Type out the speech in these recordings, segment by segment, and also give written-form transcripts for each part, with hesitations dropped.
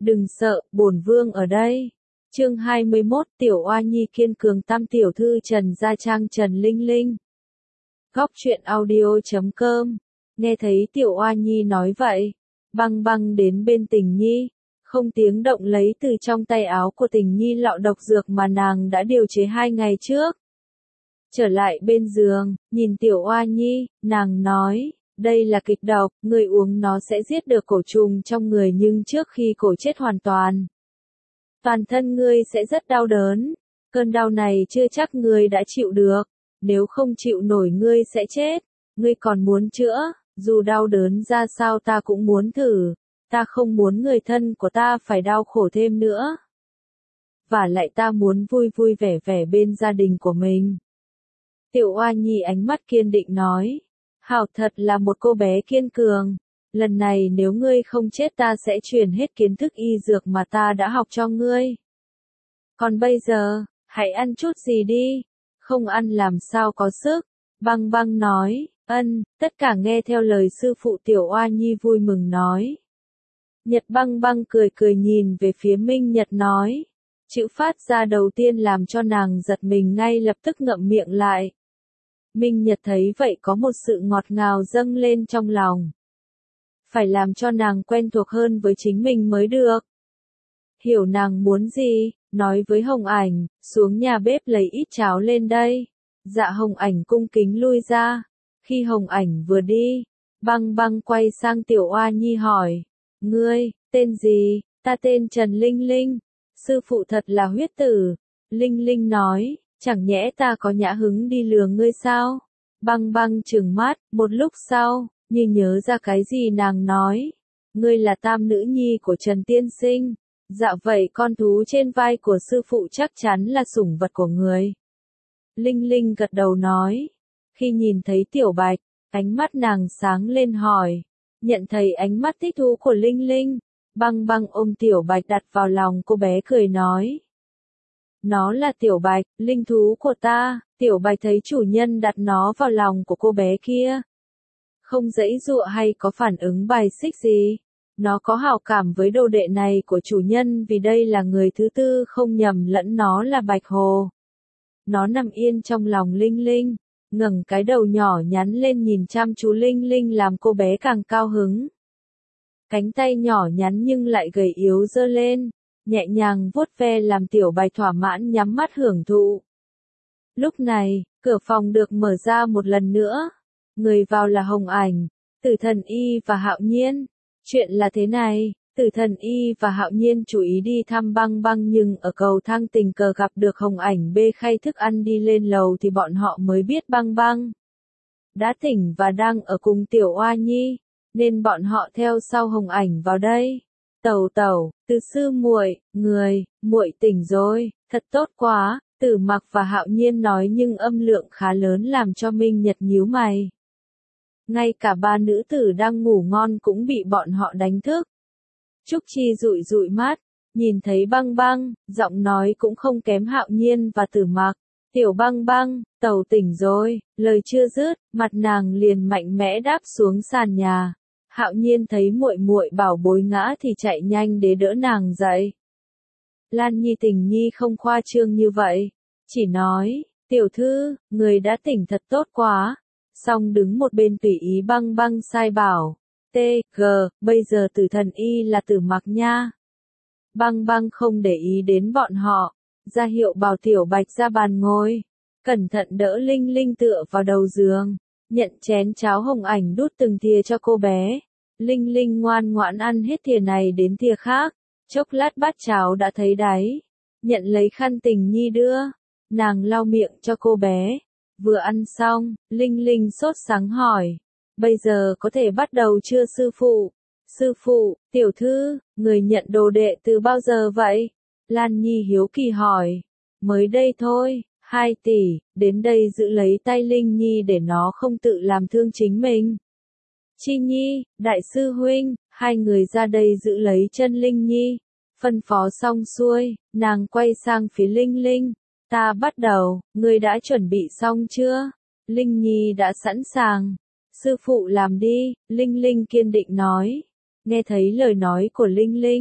Đừng sợ, bổn vương ở đây. Chương 21, Tiểu Oa Nhi kiên cường, tam tiểu thư Trần Gia Trang Trần Linh Linh. Góc truyện audio.com. Nghe thấy Tiểu Oa Nhi nói vậy, Băng Băng đến bên Tình Nhi, không tiếng động lấy từ trong tay áo của Tình Nhi lọ độc dược mà nàng đã điều chế 2 ngày trước. Trở lại bên giường, nhìn Tiểu Oa Nhi, nàng nói, đây là kịch độc, người uống nó sẽ giết được cổ trùng trong người, nhưng trước khi cổ chết hoàn toàn, toàn thân ngươi sẽ rất đau đớn. Cơn đau này chưa chắc ngươi đã chịu được, nếu không chịu nổi ngươi sẽ chết. Ngươi còn muốn chữa, dù đau đớn ra sao ta cũng muốn thử, ta không muốn người thân của ta phải đau khổ thêm nữa. Và lại ta muốn vui vui vẻ vẻ bên gia đình của mình. Tiểu Oa Nhi ánh mắt kiên định nói, Hảo thật là một cô bé kiên cường. Lần này nếu ngươi không chết ta sẽ truyền hết kiến thức y dược mà ta đã học cho ngươi. Còn bây giờ, hãy ăn chút gì đi, không ăn làm sao có sức. Băng Băng nói, tất cả nghe theo lời sư phụ. Tiểu Oa Nhi vui mừng nói. Nhật Băng Băng cười cười nhìn về phía Minh Nhật nói. Chữ phát ra đầu tiên làm cho nàng giật mình, ngay lập tức ngậm miệng lại. Minh Nhật thấy vậy có một sự ngọt ngào dâng lên trong lòng. Phải làm cho nàng quen thuộc hơn với chính mình mới được. Hiểu nàng muốn gì, nói với Hồng Ảnh, xuống nhà bếp lấy ít cháo lên đây. Dạ Hồng Ảnh cung kính lui ra. Khi Hồng Ảnh vừa đi, Băng Băng quay sang Tiểu Oa Nhi hỏi, ngươi, tên gì? Ta tên Trần Linh Linh. Sư phụ thật là huyết tử. Linh Linh nói, chẳng nhẽ ta có nhã hứng đi lừa ngươi sao? Băng Băng trừng mắt, một lúc sau, như nhớ ra cái gì nàng nói, ngươi là tam nữ nhi của Trần Tiên Sinh. Dạ vậy con thú trên vai của sư phụ chắc chắn là sủng vật của người. Linh Linh gật đầu nói. Khi nhìn thấy Tiểu Bạch, ánh mắt nàng sáng lên hỏi. Nhận thấy ánh mắt thích thú của Linh Linh, Băng Băng ôm Tiểu Bạch đặt vào lòng cô bé cười nói. Nó là Tiểu Bạch, linh thú của ta. Tiểu Bạch thấy chủ nhân đặt nó vào lòng của cô bé kia, không giãy giụa hay có phản ứng bài xích gì. Nó có hảo cảm với đồ đệ này của chủ nhân vì đây là người thứ tư, không nhầm lẫn nó là Bạch Hồ. Nó nằm yên trong lòng Linh Linh, ngẩng cái đầu nhỏ nhắn lên nhìn chăm chú Linh Linh làm cô bé càng cao hứng. Cánh tay nhỏ nhắn nhưng lại gầy yếu giơ lên, nhẹ nhàng vuốt ve làm Tiểu Bạch thỏa mãn nhắm mắt hưởng thụ. Lúc này, cửa phòng được mở ra một lần nữa. Người vào là Hồng Ảnh, Tử Thần Y và Hạo Nhiên. Chuyện là thế này, Tử Thần Y và Hạo Nhiên chú ý đi thăm Băng Băng, nhưng ở cầu thang tình cờ gặp được Hồng Ảnh bê khay thức ăn đi lên lầu thì bọn họ mới biết Băng Băng đã tỉnh và đang ở cùng Tiểu Oa Nhi, nên bọn họ theo sau Hồng Ảnh vào đây. Tẩu tẩu, Từ sư muội, muội tỉnh rồi, thật tốt quá. Tử Mặc và Hạo Nhiên nói nhưng âm lượng khá lớn làm cho Minh Nhật nhíu mày. Ngay cả ba nữ tử đang ngủ ngon cũng bị bọn họ đánh thức. Trúc Chi dụi dụi mắt, nhìn thấy Băng Băng, giọng nói cũng không kém Hạo Nhiên và Tử Mặc. Tiểu Băng Băng, tẩu tỉnh rồi. Lời chưa dứt, mặt nàng liền mạnh mẽ đáp xuống sàn nhà. Hạo Nhiên thấy muội muội bảo bối ngã thì chạy nhanh để đỡ nàng dậy. Lan Nhi Tình Nhi không khoa trương như vậy, chỉ nói, tiểu thư, người đã tỉnh thật tốt quá. Xong đứng một bên tùy ý Băng Băng sai bảo, bây giờ Tử Thần Y là Tử Mặc nha. Băng Băng không để ý đến bọn họ, ra hiệu bảo Tiểu Bạch ra bàn ngồi, cẩn thận đỡ Linh Linh tựa vào đầu giường, nhận chén cháo Hồng Ảnh đút từng thìa cho cô bé. Linh Linh ngoan ngoãn ăn hết thìa này đến thìa khác. Chốc lát bát cháo đã thấy đáy, nhận lấy khăn Tình Nhi đưa, nàng lau miệng cho cô bé. Vừa ăn xong, Linh Linh sốt sắng hỏi, bây giờ có thể bắt đầu chưa sư phụ? Sư phụ, tiểu thư, người nhận đồ đệ từ bao giờ vậy? Lan Nhi hiếu kỳ hỏi. Mới đây thôi, 2 tỷ, đến đây giữ lấy tay Linh Nhi để nó không tự làm thương chính mình. Chi Nhi, đại sư huynh, hai người ra đây giữ lấy chân Linh Nhi. Phân phó xong xuôi, nàng quay sang phía Linh Linh. Ta bắt đầu, ngươi đã chuẩn bị xong chưa? Linh Nhi đã sẵn sàng. Sư phụ làm đi, Linh Linh kiên định nói. Nghe thấy lời nói của Linh Linh,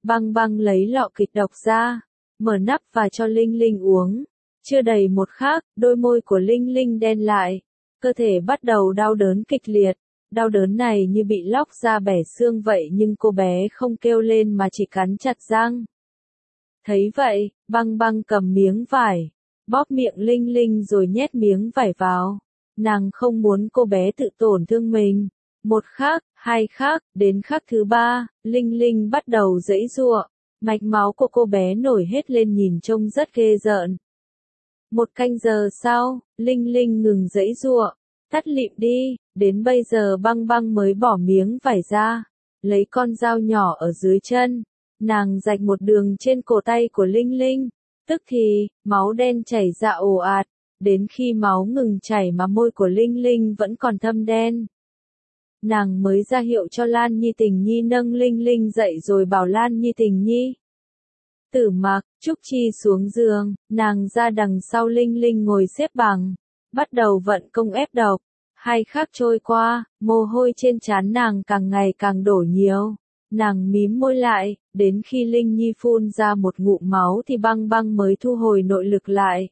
Băng băng lấy lọ kịch độc ra, mở nắp và cho Linh Linh uống. Chưa đầy một khắc, đôi môi của Linh Linh đen lại, cơ thể bắt đầu đau đớn kịch liệt. Đau đớn này như bị lóc ra bẻ xương vậy nhưng cô bé không kêu lên mà chỉ cắn chặt răng. Thấy vậy, băng băng cầm miếng vải, bóp miệng Linh Linh rồi nhét miếng vải vào. Nàng không muốn cô bé tự tổn thương mình. Một khắc, hai khắc, đến khắc thứ ba, Linh Linh bắt đầu giãy giụa. Mạch máu của cô bé nổi hết lên nhìn trông rất ghê rợn. Một canh giờ sau, Linh Linh ngừng giãy giụa, tắt lịm đi, đến bây giờ băng băng mới bỏ miếng vải ra, lấy con dao nhỏ ở dưới chân, nàng rạch một đường trên cổ tay của Linh Linh, tức thì, máu đen chảy ra ồ ạt, đến khi máu ngừng chảy mà môi của Linh Linh vẫn còn thâm đen. Nàng mới ra hiệu cho Lan Nhi Tình Nhi nâng Linh Linh dậy rồi bảo Lan Nhi Tình Nhi. Tử Mặc, Trúc Chi xuống giường, nàng ra đằng sau Linh Linh ngồi xếp bằng, bắt đầu vận công ép độc. Hai khắc trôi qua, mồ hôi trên trán nàng càng ngày càng đổ nhiều. Nàng mím môi lại, đến khi Linh Nhi phun ra một ngụm máu thì băng băng mới thu hồi nội lực lại.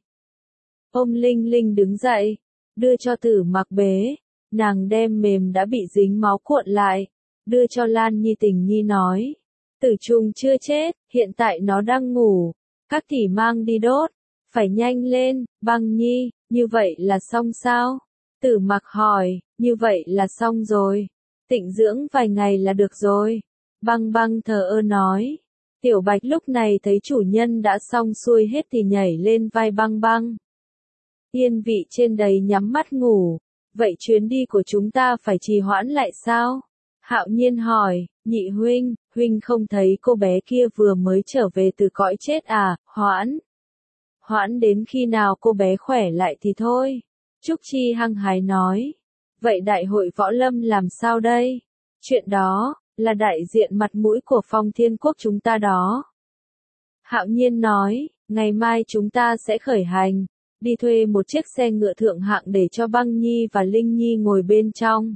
Ôm Linh Linh đứng dậy, đưa cho Tử Mặc bế, nàng đem mềm đã bị dính máu cuộn lại, đưa cho Lan Nhi Tình Nhi nói. Tử trùng chưa chết, hiện tại nó đang ngủ, các tỷ mang đi đốt, phải nhanh lên, băng nhi, như vậy là xong sao? Tử Mặc hỏi, như vậy là xong rồi, tịnh dưỡng vài ngày là được rồi. Băng băng thờ ơ nói. Tiểu Bạch lúc này thấy chủ nhân đã xong xuôi hết thì nhảy lên vai băng băng. Yên vị trên đầy nhắm mắt ngủ, vậy chuyến đi của chúng ta phải trì hoãn lại sao? Hạo Nhiên hỏi, nhị huynh, huynh không thấy cô bé kia vừa mới trở về từ cõi chết à, hoãn. Hoãn đến khi nào cô bé khỏe lại thì thôi. Trúc Chi hăng hái nói. Vậy đại hội võ lâm làm sao đây? Chuyện đó, là đại diện mặt mũi của Phong Thiên Quốc chúng ta đó. Hạo Nhiên nói, ngày mai chúng ta sẽ khởi hành, đi thuê một chiếc xe ngựa thượng hạng để cho Băng Nhi và Linh Nhi ngồi bên trong.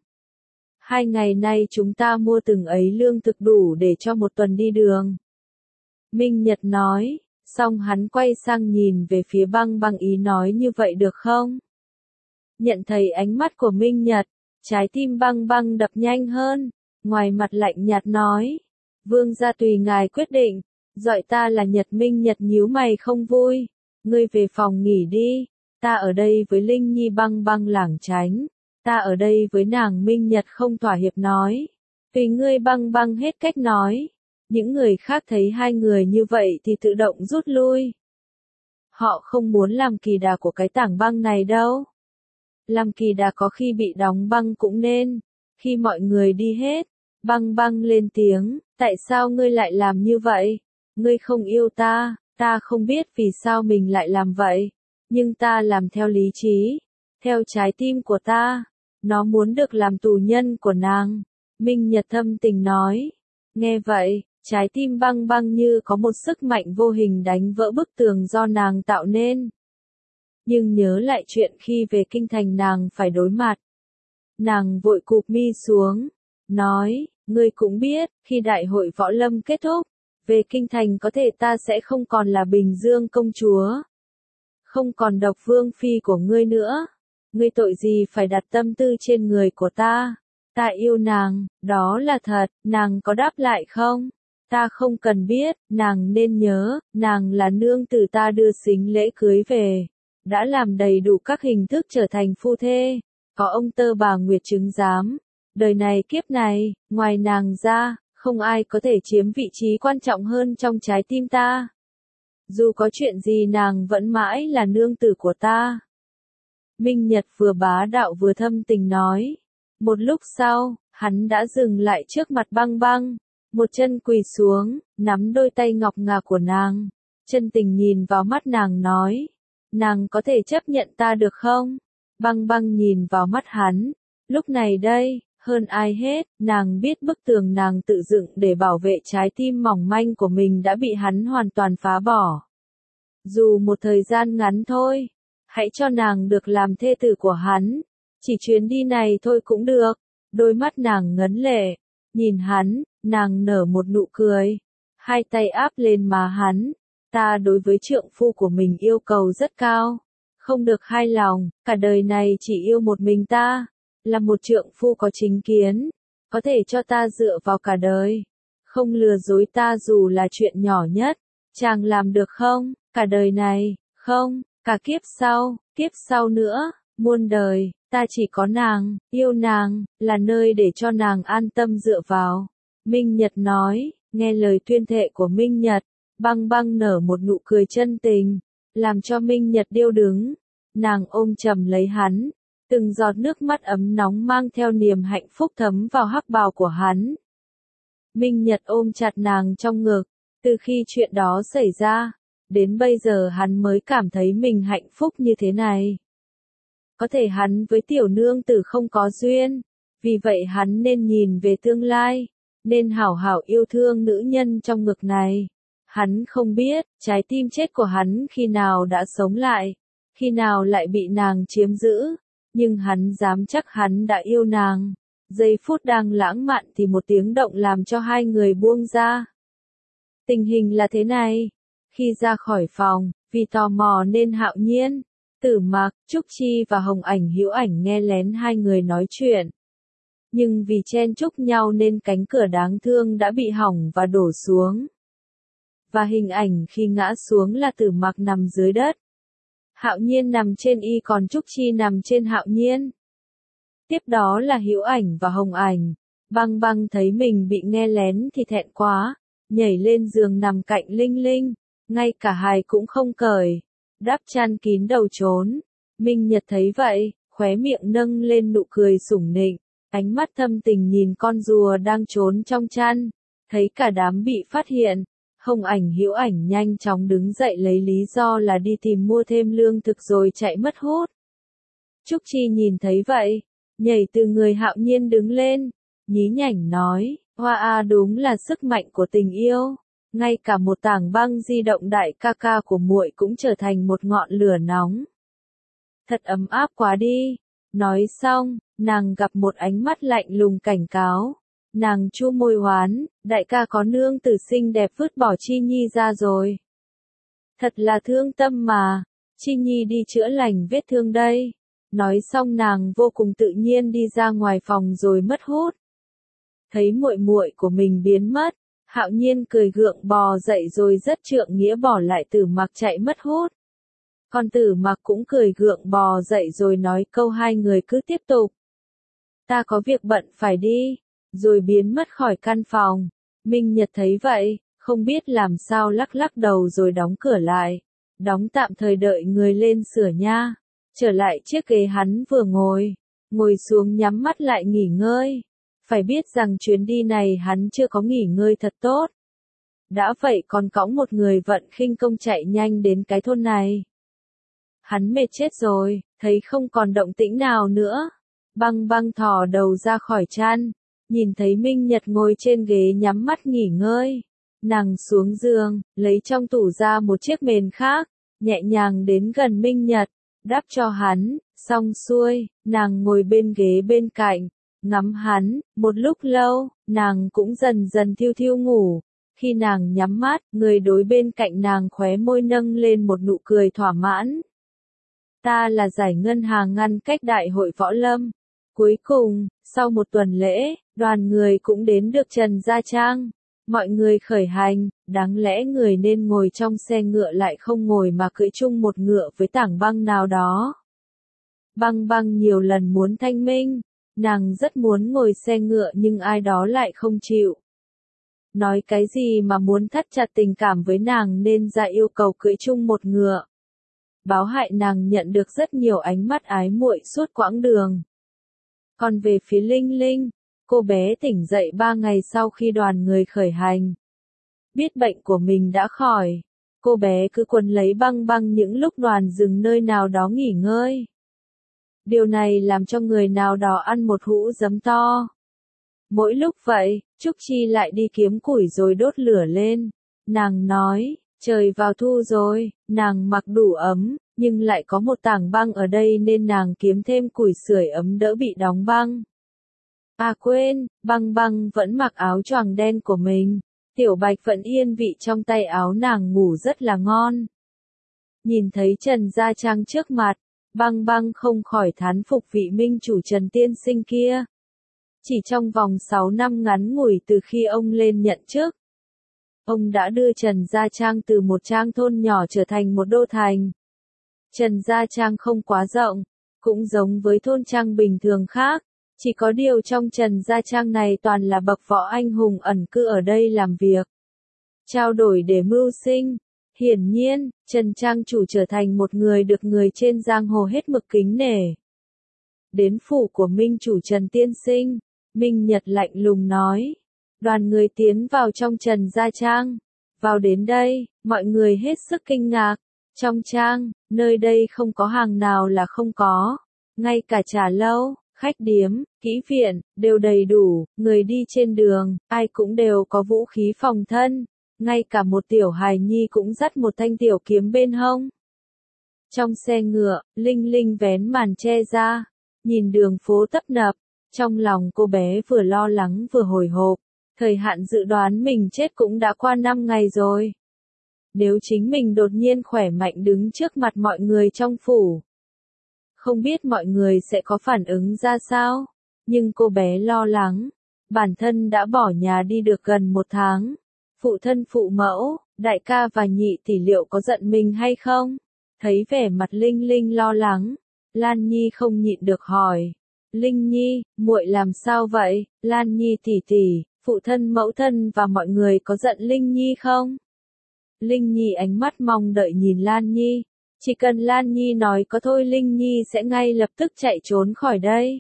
2 ngày nay chúng ta mua từng ấy lương thực đủ để cho một tuần đi đường. Minh Nhật nói, xong hắn quay sang nhìn về phía băng băng ý nói như vậy được không? Nhận thấy ánh mắt của Minh Nhật, trái tim băng băng đập nhanh hơn, ngoài mặt lạnh nhạt nói. Vương gia tùy ngài quyết định, gọi ta là Nhật. Minh Nhật nhíu mày không vui, ngươi về phòng nghỉ đi, ta ở đây với Linh Nhi. Băng băng lảng tránh. Ta ở đây với nàng. Minh Nhật không thỏa hiệp nói. Tùy ngươi. Băng băng hết cách nói. Những người khác thấy hai người như vậy thì tự động rút lui. Họ không muốn làm kỳ đà của cái tảng băng này đâu. Làm kỳ đà có khi bị đóng băng cũng nên. Khi mọi người đi hết, băng băng lên tiếng, tại sao ngươi lại làm như vậy? Ngươi không yêu ta, ta không biết vì sao mình lại làm vậy. Nhưng ta làm theo lý trí, theo trái tim của ta. Nó muốn được làm tù nhân của nàng. Minh Nhật thâm tình nói. Nghe vậy, trái tim băng băng như có một sức mạnh vô hình đánh vỡ bức tường do nàng tạo nên. Nhưng nhớ lại chuyện khi về kinh thành nàng phải đối mặt. Nàng vội cụp mi xuống, nói, ngươi cũng biết, khi đại hội võ lâm kết thúc, về kinh thành có thể ta sẽ không còn là Bình Dương công chúa. Không còn Độc Vương phi của ngươi nữa. Ngươi tội gì phải đặt tâm tư trên người của ta? Ta yêu nàng, đó là thật. Nàng có đáp lại không? Ta không cần biết. Nàng nên nhớ, nàng là nương tử ta đưa sính lễ cưới về, đã làm đầy đủ các hình thức trở thành phu thê. Có ông tơ bà Nguyệt chứng giám, đời này kiếp này, ngoài nàng ra, không ai có thể chiếm vị trí quan trọng hơn trong trái tim ta. Dù có chuyện gì nàng vẫn mãi là nương tử của ta. Minh Nhật vừa bá đạo vừa thâm tình nói. Một lúc sau, hắn đã dừng lại trước mặt băng băng, một chân quỳ xuống, nắm đôi tay ngọc ngà của nàng, chân tình nhìn vào mắt nàng nói. Nàng có thể chấp nhận ta được không? Băng băng nhìn vào mắt hắn, lúc này đây, hơn ai hết, nàng biết bức tường nàng tự dựng để bảo vệ trái tim mỏng manh của mình đã bị hắn hoàn toàn phá bỏ. Dù một thời gian ngắn thôi, hãy cho nàng được làm thê tử của hắn, chỉ chuyến đi này thôi cũng được. Đôi mắt nàng ngấn lệ, nhìn hắn, nàng nở một nụ cười. hai tay áp lên má hắn. Ta đối với trượng phu của mình yêu cầu rất cao. Không được hai lòng, cả đời này chỉ yêu một mình ta. Là một trượng phu có chính kiến. Có thể cho ta dựa vào cả đời. Không lừa dối ta dù là chuyện nhỏ nhất. Chàng làm được không? Cả đời này, không, cả kiếp sau nữa, muôn đời, ta chỉ có nàng, yêu nàng, là nơi để cho nàng an tâm dựa vào. Minh Nhật nói, nghe lời tuyên thệ của Minh Nhật, Băng Băng nở một nụ cười chân tình, làm cho Minh Nhật điêu đứng. Nàng ôm chầm lấy hắn, từng giọt nước mắt ấm nóng mang theo niềm hạnh phúc thấm vào hắc bào của hắn. Minh Nhật ôm chặt nàng trong ngực, từ khi chuyện đó xảy ra, đến bây giờ hắn mới cảm thấy mình hạnh phúc như thế này. Có thể hắn với tiểu nương tử không có duyên, vì vậy hắn nên nhìn về tương lai, nên hảo hảo yêu thương nữ nhân trong ngực này. Hắn không biết, trái tim chết của hắn khi nào đã sống lại, khi nào lại bị nàng chiếm giữ, nhưng hắn dám chắc hắn đã yêu nàng. Giây phút đang lãng mạn thì một tiếng động làm cho hai người buông ra. Tình hình là thế này, khi ra khỏi phòng, vì tò mò nên Hạo Nhiên, Tử Mặc, Trúc Chi và Hồng Ảnh Hữu Ảnh nghe lén hai người nói chuyện. Nhưng vì chen chúc nhau nên cánh cửa đáng thương đã bị hỏng và đổ xuống. Và hình ảnh khi ngã xuống là Tử Mặc nằm dưới đất. Hạo Nhiên nằm trên y còn Trúc Chi nằm trên Hạo Nhiên. Tiếp đó là Hữu Ảnh và Hồng Ảnh. Băng Băng thấy mình bị nghe lén thì thẹn quá, nhảy lên giường nằm cạnh Linh Linh, ngay cả hài cũng không cởi, đắp chăn kín đầu trốn. Minh Nhật thấy vậy, khóe miệng nâng lên nụ cười sủng nịnh, ánh mắt thâm tình nhìn con rùa đang trốn trong chăn, thấy cả đám bị phát hiện. Hồng Ảnh Hữu Ảnh nhanh chóng đứng dậy lấy lý do là đi tìm mua thêm lương thực rồi chạy mất hút. Trúc Chi nhìn thấy vậy, nhảy từ người Hạo Nhiên đứng lên, nhí nhảnh nói, hoa a đúng là sức mạnh của tình yêu, ngay cả một tảng băng di động đại ca ca của muội cũng trở thành một ngọn lửa nóng. Thật ấm áp quá đi. Nói xong, nàng gặp một ánh mắt lạnh lùng cảnh cáo. Nàng chu môi hoán, đại ca có nương tử xinh đẹp vứt bỏ Chi Nhi ra rồi. Thật là thương tâm mà, Chi Nhi đi chữa lành vết thương đây. Nói xong nàng vô cùng tự nhiên đi ra ngoài phòng rồi mất hút. Thấy muội muội của mình biến mất, Hạo Nhiên cười gượng bò dậy rồi rất trượng nghĩa bỏ lại Tử Mặc chạy mất hút. Còn Tử Mặc cũng cười gượng bò dậy rồi nói câu hai người cứ tiếp tục. Ta có việc bận phải đi, rồi biến mất khỏi căn phòng. Minh Nhật thấy vậy, không biết làm sao lắc lắc đầu rồi đóng cửa lại. Đóng tạm thời đợi người lên sửa nha. Trở lại chiếc ghế hắn vừa ngồi xuống nhắm mắt lại nghỉ ngơi. Phải biết rằng chuyến đi này hắn chưa có nghỉ ngơi thật tốt. Đã vậy còn cõng một người vận khinh công chạy nhanh đến cái thôn này. Hắn mệt chết rồi, thấy không còn động tĩnh nào nữa. Băng Băng thò đầu ra khỏi chăn, nhìn thấy Minh Nhật ngồi trên ghế nhắm mắt nghỉ ngơi. Nàng xuống giường, lấy trong tủ ra một chiếc mền khác, nhẹ nhàng đến gần Minh Nhật, đắp cho hắn, xong xuôi, nàng ngồi bên ghế bên cạnh, ngắm hắn. Một lúc lâu, nàng cũng dần dần thiêu thiêu ngủ. Khi nàng nhắm mắt, người đối bên cạnh nàng khóe môi nâng lên một nụ cười thỏa mãn. Ta là giải ngân hàng ngăn cách đại hội võ lâm. Cuối cùng, sau một tuần lễ, đoàn người cũng đến được Trần Gia Trang. Mọi người khởi hành, đáng lẽ người nên ngồi trong xe ngựa lại không ngồi mà cưỡi chung một ngựa với Tảng Băng nào đó. Băng Băng nhiều lần muốn thanh minh, nàng rất muốn ngồi xe ngựa nhưng ai đó lại không chịu. Nói cái gì mà muốn thắt chặt tình cảm với nàng nên ra yêu cầu cưỡi chung một ngựa. Báo hại nàng nhận được rất nhiều ánh mắt ái muội suốt quãng đường. Còn về phía Linh Linh, cô bé tỉnh dậy 3 ngày sau khi đoàn người khởi hành. Biết bệnh của mình đã khỏi, cô bé cứ quấn lấy Băng Băng những lúc đoàn dừng nơi nào đó nghỉ ngơi. Điều này làm cho người nào đó ăn một hũ giấm to. Mỗi lúc vậy, Trúc Chi lại đi kiếm củi rồi đốt lửa lên. Nàng nói, trời vào thu rồi, nàng mặc đủ ấm, nhưng lại có một tảng băng ở đây nên nàng kiếm thêm củi sưởi ấm đỡ bị đóng băng. À quên, Băng Băng vẫn mặc áo choàng đen của mình. Tiểu Bạch vẫn yên vị trong tay áo nàng ngủ rất là ngon. Nhìn thấy Trần Gia Trang trước mặt, Băng Băng không khỏi thán phục vị minh chủ Trần tiên sinh kia. Chỉ trong vòng 6 năm ngắn ngủi từ khi ông lên nhận chức, ông đã đưa Trần Gia Trang từ một trang thôn nhỏ trở thành một đô thành. Trần Gia Trang không quá rộng, cũng giống với thôn trang bình thường khác, chỉ có điều trong Trần Gia Trang này toàn là bậc võ anh hùng ẩn cư ở đây làm việc, trao đổi để mưu sinh. Hiển nhiên, Trần Trang chủ trở thành một người được người trên giang hồ hết mực kính nể. Đến phủ của minh chủ Trần tiên sinh, Minh Nhật lạnh lùng nói. Đoàn người tiến vào trong Trần Gia Trang. Vào đến đây, mọi người hết sức kinh ngạc. Trong trang, nơi đây không có hàng nào là không có. Ngay cả trà lâu, khách điếm, kỹ viện, đều đầy đủ. Người đi trên đường, ai cũng đều có vũ khí phòng thân. Ngay cả một tiểu hài nhi cũng dắt một thanh tiểu kiếm bên hông. Trong xe ngựa, Linh Linh vén màn che ra, nhìn đường phố tấp nập. Trong lòng cô bé vừa lo lắng vừa hồi hộp. Thời hạn dự đoán mình chết cũng đã qua 5 ngày rồi. Nếu chính mình đột nhiên khỏe mạnh đứng trước mặt mọi người trong phủ, không biết mọi người sẽ có phản ứng ra sao. Nhưng cô bé lo lắng. Bản thân đã bỏ nhà đi được gần 1 tháng. Phụ thân phụ mẫu, đại ca và nhị tỷ liệu có giận mình hay không? Thấy vẻ mặt Linh Linh lo lắng, Lan Nhi không nhịn được hỏi. Linh Nhi, muội làm sao vậy? Lan Nhi tỷ tỷ, phụ thân mẫu thân và mọi người có giận Linh Nhi không? Linh Nhi ánh mắt mong đợi nhìn Lan Nhi. Chỉ cần Lan Nhi nói có thôi Linh Nhi sẽ ngay lập tức chạy trốn khỏi đây.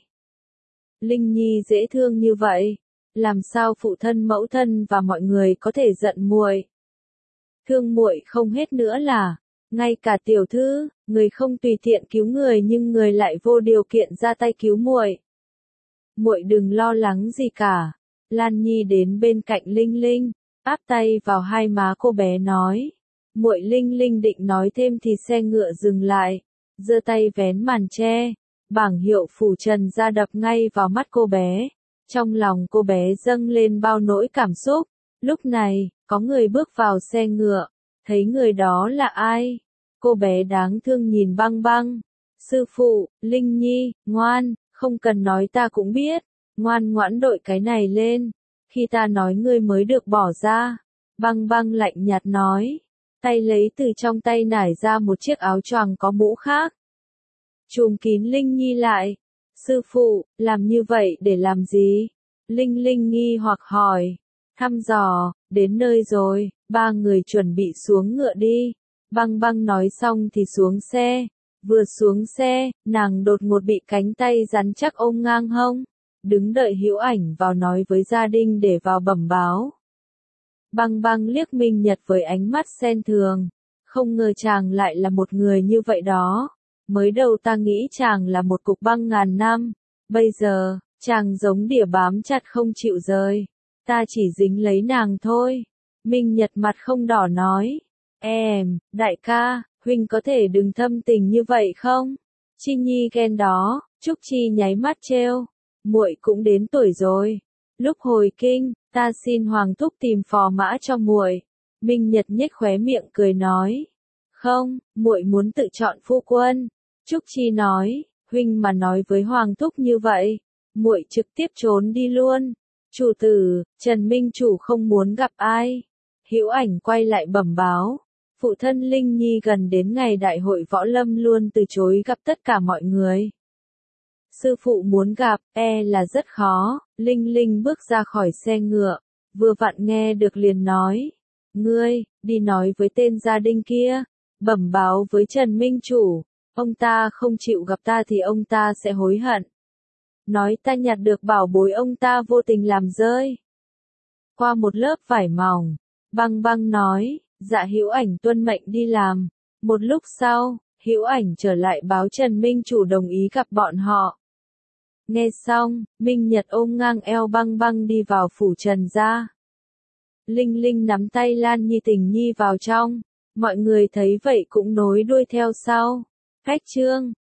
Linh Nhi dễ thương như vậy. Làm sao phụ thân mẫu thân và mọi người có thể giận muội? Thương muội không hết nữa là, ngay cả tiểu thư, người không tùy tiện cứu người nhưng người lại vô điều kiện ra tay cứu muội. Muội đừng lo lắng gì cả. Lan Nhi đến bên cạnh Linh Linh, áp tay vào hai má cô bé nói. Muội. Linh Linh định nói thêm thì xe ngựa dừng lại, giơ tay vén màn che, bảng hiệu phủ Trần Gia đập ngay vào mắt cô bé. Trong lòng cô bé dâng lên bao nỗi cảm xúc. Lúc này, có người bước vào xe ngựa. Thấy người đó là ai? Cô bé đáng thương nhìn Băng Băng. Sư phụ, Linh Nhi, ngoan, không cần nói ta cũng biết. Ngoan ngoãn đội cái này lên. Khi ta nói ngươi mới được bỏ ra. Băng Băng lạnh nhạt nói. Tay lấy từ trong tay nải ra một chiếc áo choàng có mũ khác. Trùm kín Linh Nhi lại. Sư phụ, làm như vậy để làm gì? Linh Linh nghi hoặc hỏi. Thăm dò, đến nơi rồi, ba người chuẩn bị xuống ngựa đi. Băng Băng nói xong thì xuống xe. Vừa xuống xe, nàng đột ngột bị cánh tay rắn chắc ôm ngang hông. Đứng đợi Hữu Ảnh vào nói với gia đình để vào bẩm báo. Băng Băng liếc Minh Nhật với ánh mắt xem thường. Không ngờ chàng lại là một người như vậy đó. Mới đầu ta nghĩ chàng là một cục băng ngàn năm. Bây giờ, chàng giống đỉa bám chặt không chịu rời. Ta chỉ dính lấy nàng thôi. Minh Nhật mặt không đỏ nói. Đại ca, huynh có thể đừng thâm tình như vậy không? Chi Nhi ghen đó. Trúc Chi nháy mắt trêu. Muội cũng đến tuổi rồi. Lúc hồi kinh, ta xin Hoàng thúc tìm phò mã cho muội. Minh Nhật nhếch khóe miệng cười nói. Không, muội muốn tự chọn phu quân. Trúc Chi nói, huynh mà nói với Hoàng thúc như vậy, muội trực tiếp trốn đi luôn. Chủ tử, Trần Minh chủ không muốn gặp ai. Hữu Ảnh quay lại bẩm báo. Phụ thân Linh Nhi gần đến ngày đại hội võ lâm luôn từ chối gặp tất cả mọi người. Sư phụ muốn gặp, là rất khó. Linh Linh bước ra khỏi xe ngựa, vừa vặn nghe được liền nói. Ngươi, đi nói với tên gia đình kia, bẩm báo với Trần Minh chủ, ông ta không chịu gặp ta thì ông ta sẽ hối hận. Nói ta nhặt được bảo bối ông ta vô tình làm rơi. Qua một lớp vải mỏng, Băng Băng nói, dạ Hữu Ảnh tuân mệnh đi làm. Một lúc sau, Hữu Ảnh trở lại báo Trần Minh chủ đồng ý gặp bọn họ. Nghe xong, Minh Nhật ôm ngang eo Băng Băng đi vào phủ Trần gia. Linh Linh nắm tay Lan Nhi Tình Nhi vào trong. Mọi người thấy vậy cũng nối đuôi theo sau. Cách chương